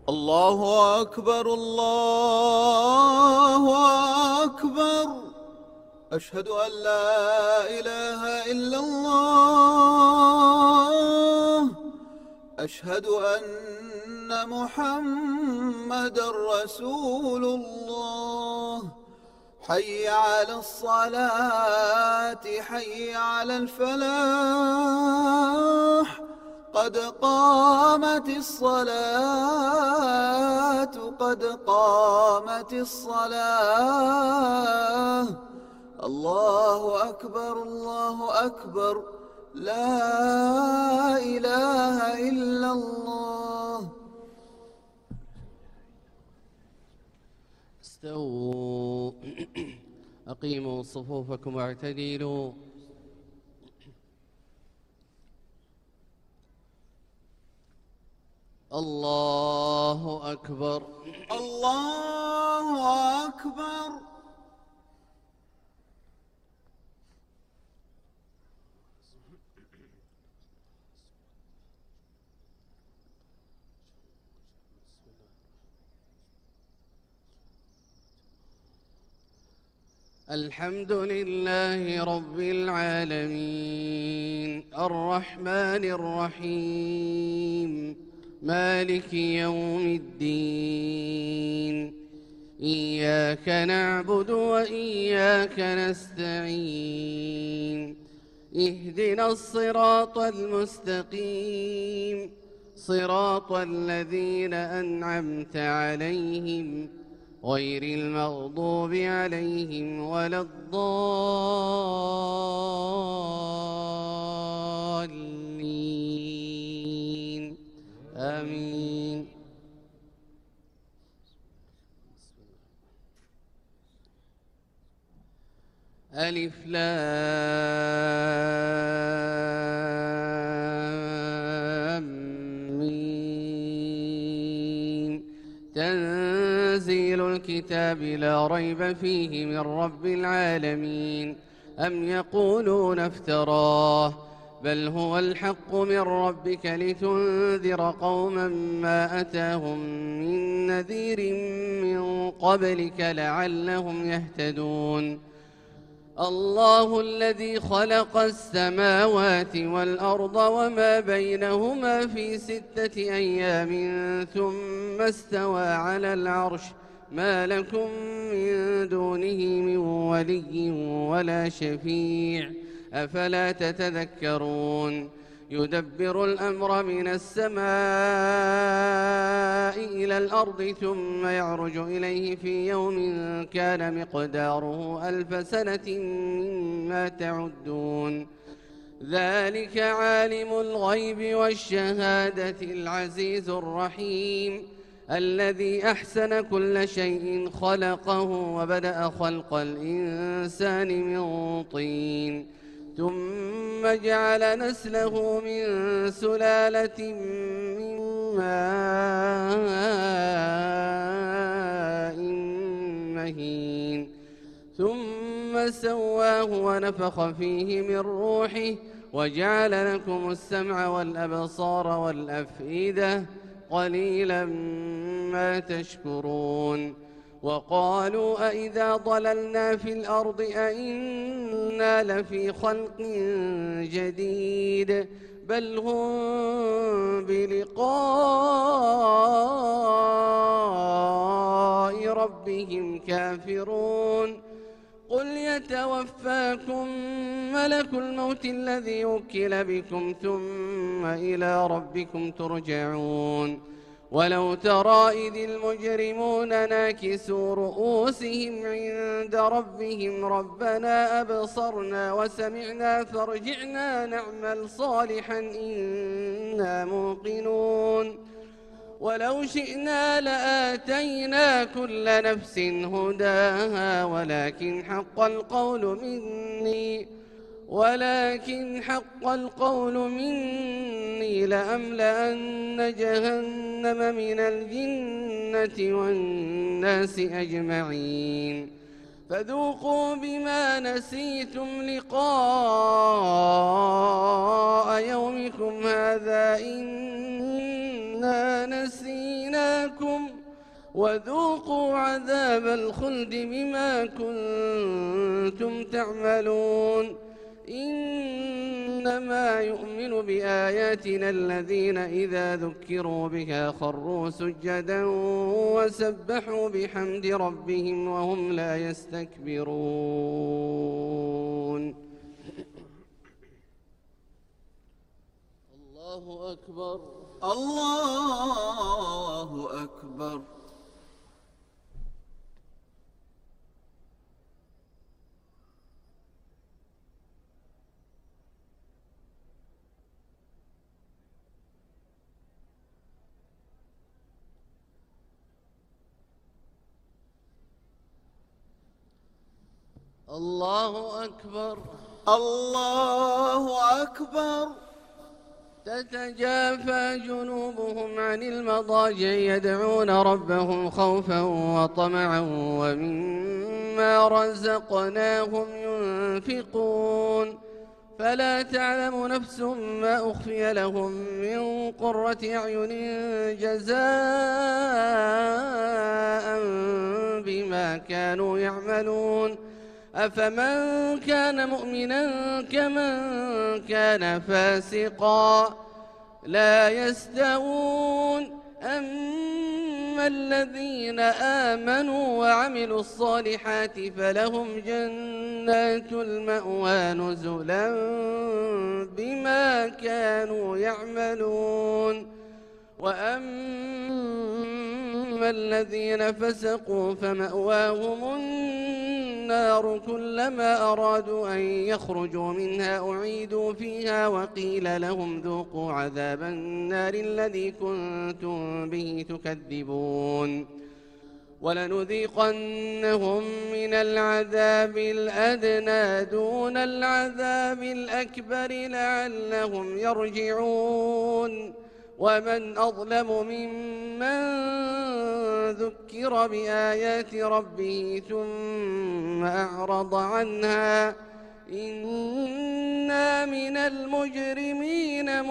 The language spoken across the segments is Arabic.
الله أكبر الله أكبر. أشهد أن لا إله إلا الله. أشهد أن محمدًا رسول الله. حي على الصلاة حي على الفلاح. قد قامت الصلاة قد قامت الصلاة. الله أكبر الله أكبر. لا إله إلا الله. استووا أقيموا صفوفكم واعتدلوا. الله أكبر الله أكبر. الحمد لله رب العالمين الرحمن الرحيم مالك يوم الدين. إياك نعبد وإياك نستعين. اهدنا الصراط المستقيم صراط الذين أنعمت عليهم غير المغضوب عليهم ولا الضالين. آمين. ألف لام ميم. تنزيل الكتاب لا ريب فيه من رب العالمين. أم يقولون افتراه بل هو الحق من ربك لتنذر قوما ما أتاهم من نذير من قبلك لعلهم يهتدون. الله الذي خلق السماوات والأرض وما بينهما في 6 أيام ثم استوى على العرش. ما لكم من دونه من ولي ولا شفيع أفلا تتذكرون. يدبر الأمر من السماء إلى الأرض ثم يعرج إليه في يوم كان مقداره 1000 سنة مما تعدون. ذلك عالم الغيب والشهادة العزيز الرحيم الذي أحسن كل شيء خلقه وبدأ خلق الإنسان من طين ثم جعل نسله من سلالة من ماء مهين ثم سواه ونفخ فيه من روحه وجعل لكم السمع والأبصار والأفئدة قليلا ما تشكرون. وقالوا أئذا ضللنا في الأرض أئنا لفي خلق جديد بل هم بلقاء ربهم كافرون. قل يتوفاكم ملك الموت الذي وكل بكم ثم إلى ربكم ترجعون. ولو ترى إذ المجرمون ناكسوا رؤوسهم عند ربهم ربنا أبصرنا وسمعنا فارجعنا نعمل صالحا إنا موقنون. ولو شئنا لآتينا كل نفس هداها ولكن حق القول مني لأملأن جهنم من الجنة والناس أجمعين. فذوقوا بما نسيتم لقاء يومكم هذا إنا نسيناكم وذوقوا عذاب الخلد بما كنتم تعملون إنما يؤمن بآياتنا الذين إذا ذكروا بها خروا سجدا وسبحوا بحمد ربهم وهم لا يستكبرون. الله أكبر. الله أكبر. الله أكبر. الله أكبر. تتجافى جنوبهم عن المضاجع يدعون ربهم خوفا وطمعا ومما رزقناهم ينفقون فلا تعلم نفس ما أخفي لهم من قرة أعين جزاء بما كانوا يعملون أفمن كان مؤمنا كمن كان فاسقا لا يستوون أما الذين آمنوا وعملوا الصالحات فلهم جنات المأوى نزلا بما كانوا يعملون وأما الذين فسقوا فمأواهم النار كلما أرادوا أن يخرجوا منها أعيدوا فيها وقيل لهم ذوقوا عذاب النار الذي كنتم به تكذبون ولنذيقنهم من العذاب الأدنى دون العذاب الأكبر لعلهم يرجعون ومن أظلم ممن ذكر بآيات ربه ثم أعرض عنها إنا من المجرمين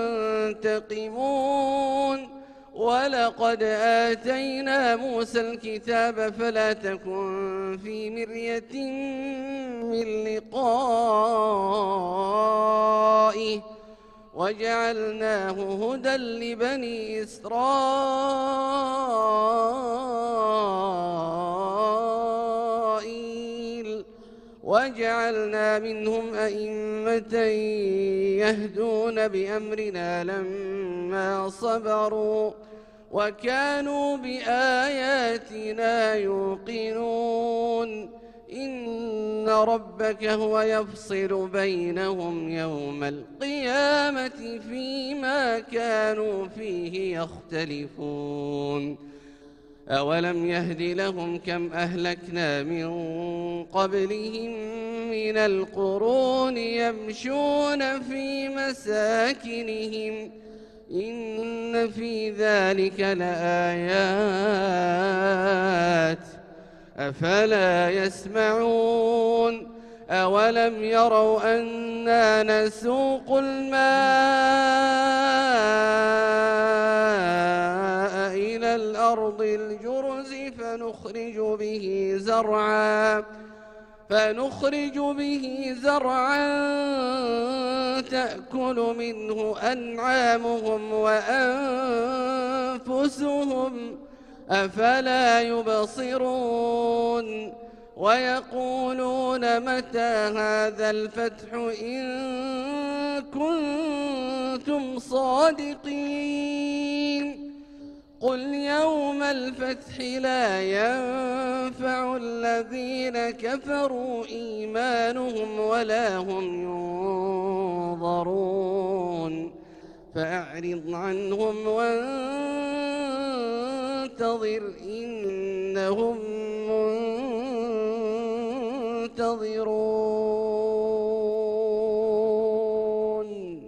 منتقمون ولقد آتينا موسى الكتاب فلا تكن في مرية من لقائه وجعلناه هدى لبني إسرائيل وجعلنا منهم أئمة يهدون بأمرنا لما صبروا وكانوا بآياتنا يوقنون إن ربك هو يفصل بينهم يوم القيامة فيما كانوا فيه يختلفون أولم يهد لهم كم أهلكنا من قبلهم من القرون يمشون في مساكنهم إن في ذلك لآيات أفلا يسمعون أولم يروا أنا نسوق الماء إلى الأرض الجرز فنخرج به زرعا تأكل منه أنعامهم وأنفسهم أفلا يبصرون ويقولون متى هذا الفتح إن كنتم صادقين قل يوم الفتح لا ينفع الذين كفروا إيمانهم ولا هم ينظرون فأعرض عنهم وانتظر إنهم منتظرون.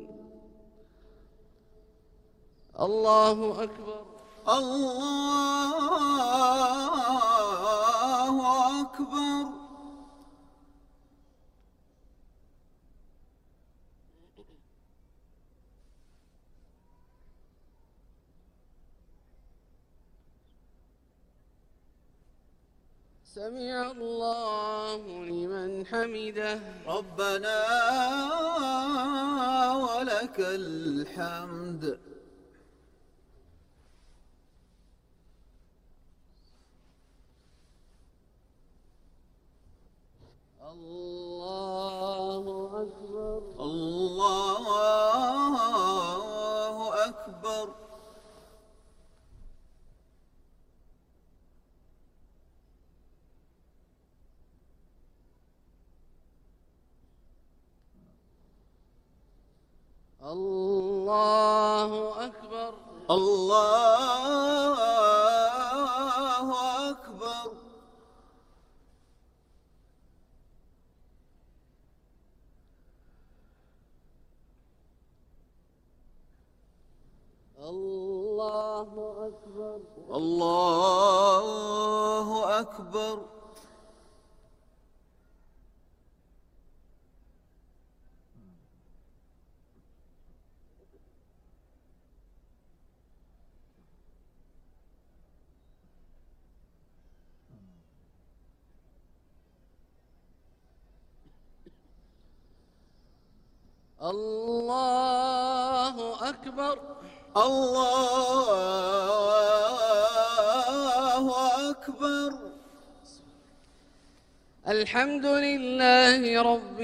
الله أكبر. الله أكبر. سمع الله لمن حمده. ربنا ولك الحمد. الله أكبر. الله أكبر. الله أكبر. الله أكبر. الله أكبر. الله أكبر. الله أكبر. الله أكبر. الحمد لله رب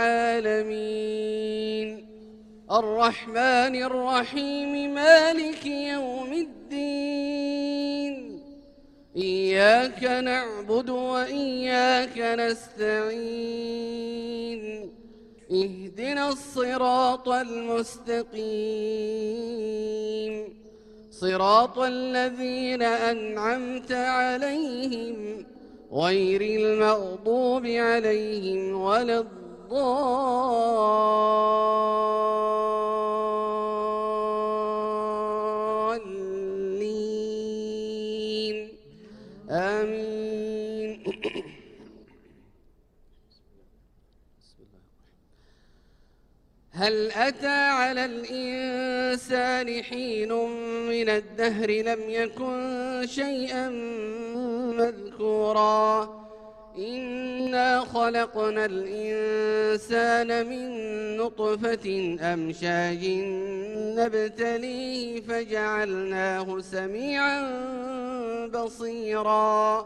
العالمين الرحمن الرحيم مالك يوم الدين إياك نعبد وإياك نستعين اهدنا الصراط المستقيم صراط الذين أنعمت عليهم غير المغضوب عليهم ولا الضالين آمين. هل أتى على الإنسان حين من الدهر لم يكن شيئا مذكورا إنا خلقنا الإنسان من نطفة أمشاج نبتليه فجعلناه سميعا بصيرا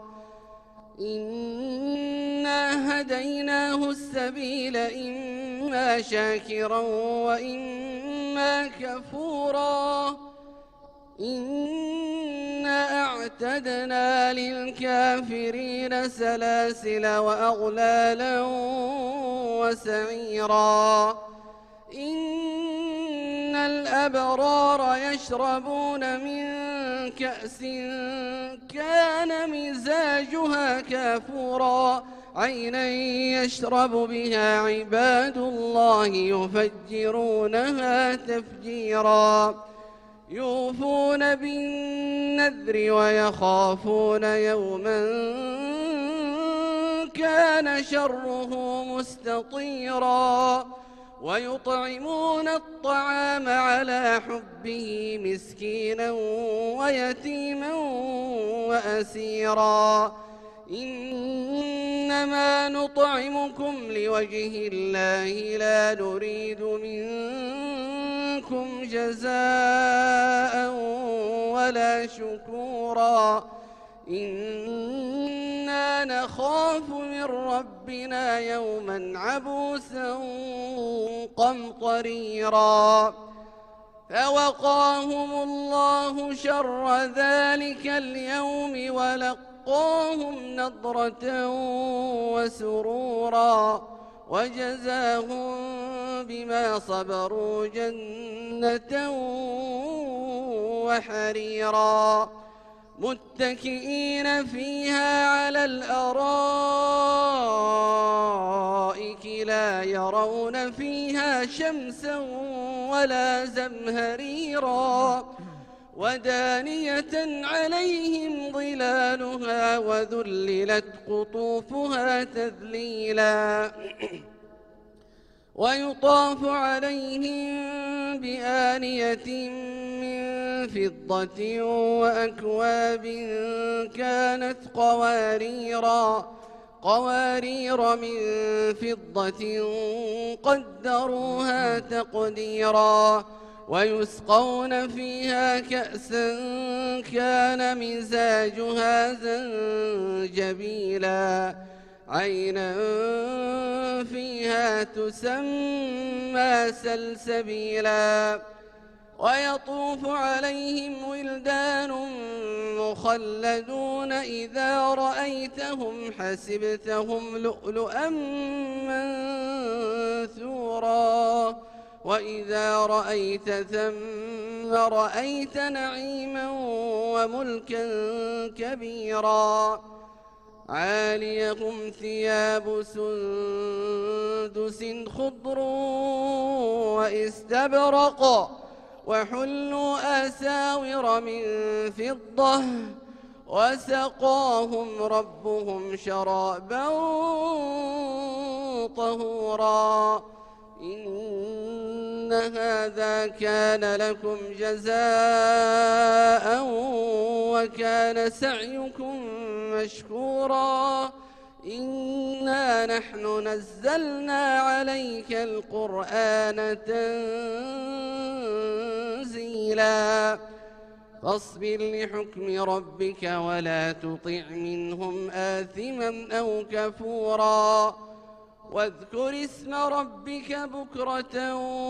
إنا هديناه السبيل إما شاكرا وإما كفورا إنا أعتدنا للكافرين سلاسل وأغلالا وسعيرا إن الأبرار يشربون من كأس كان مزاجها كافورا عينا يشرب بها عباد الله يفجرونها تفجيرا يوفون بالنذر ويخافون يوما كان شره مستطيرا ويطعمون الطعام على حبه مسكينا ويتيما وأسيرا إنما نطعمكم لوجه الله لا نريد منكم جزاء ولا شكورا إنا نخاف من ربنا يوما عبوسا قمطريرا فوقاهم الله شر ذلك اليوم ولقاهم نضرة وسرورا وجزاهم بما صبروا جنة وحريرا متكئين فيها على الأرائك لا يرون فيها شمسا ولا زمهريرا ودانية عليهم ظلالها وذللت قطوفها تذليلا ويطاف عليهم بآنية من فضة وأكواب كانت قوارير من فضة قدروها تقديرا ويسقون فيها كأسا كان مزاجها زنجبيلا عينا فيها تسمى سلسبيلا ويطوف عليهم ولدان مخلدون إذا رأيتهم حسبتهم لؤلؤا منثورا وإذا رأيت ثم رأيت نعيما وملكا كبيرا عاليهم ثياب سندس خضر واستبرق وحلوا أساور من فضة وسقاهم ربهم شرابا طهورا إن هذا كان لكم جزاء وكان سعيكم مشكورا إنا نحن نزلنا عليك القرآن تنزيلا فاصبر لحكم ربك ولا تطع منهم آثما أو كفورا واذكر اسم ربك بكرة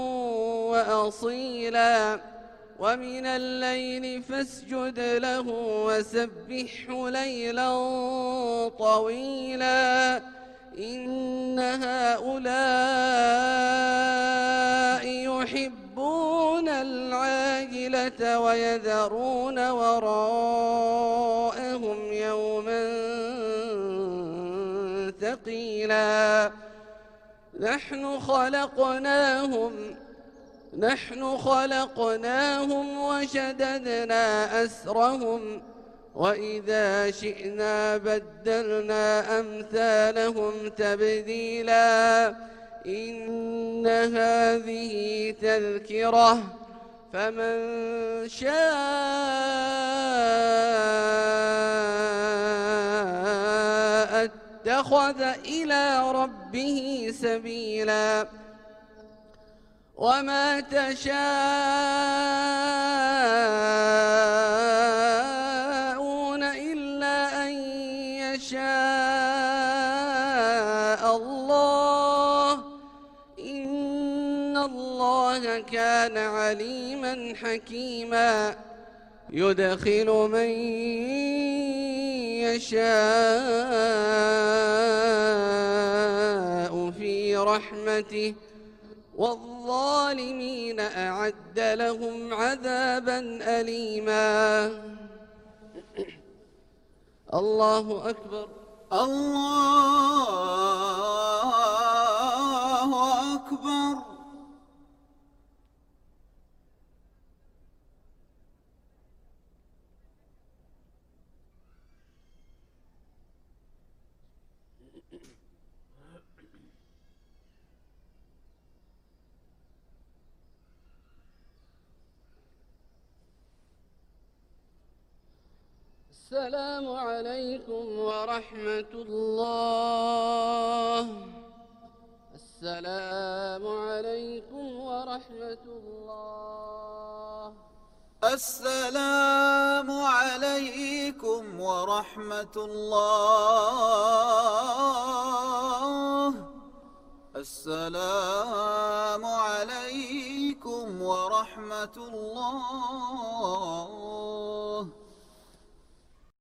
وأصيلا ومن الليل فاسجد له وسبحه ليلا طويلا إن هؤلاء يحبون العاجلة ويذرون وراءهم يوما ثقيلا نحن خلقناهم وشددنا أسرهم وإذا شئنا بدلنا أمثالهم تبديلا إن هذه تذكرة فمن شاء اتخذ إلى ربه سبيلا وما تشاءون إلا أن يشاء الله إن الله كان عليما حكيما يدخل من يشاء في رحمته والظالمين أعد لهم عذابا أليما الله أكبر الله أكبر السلام عليكم ورحمة الله السلام عليكم ورحمة الله السلام عليكم ورحمة الله السلام عليكم ورحمة الله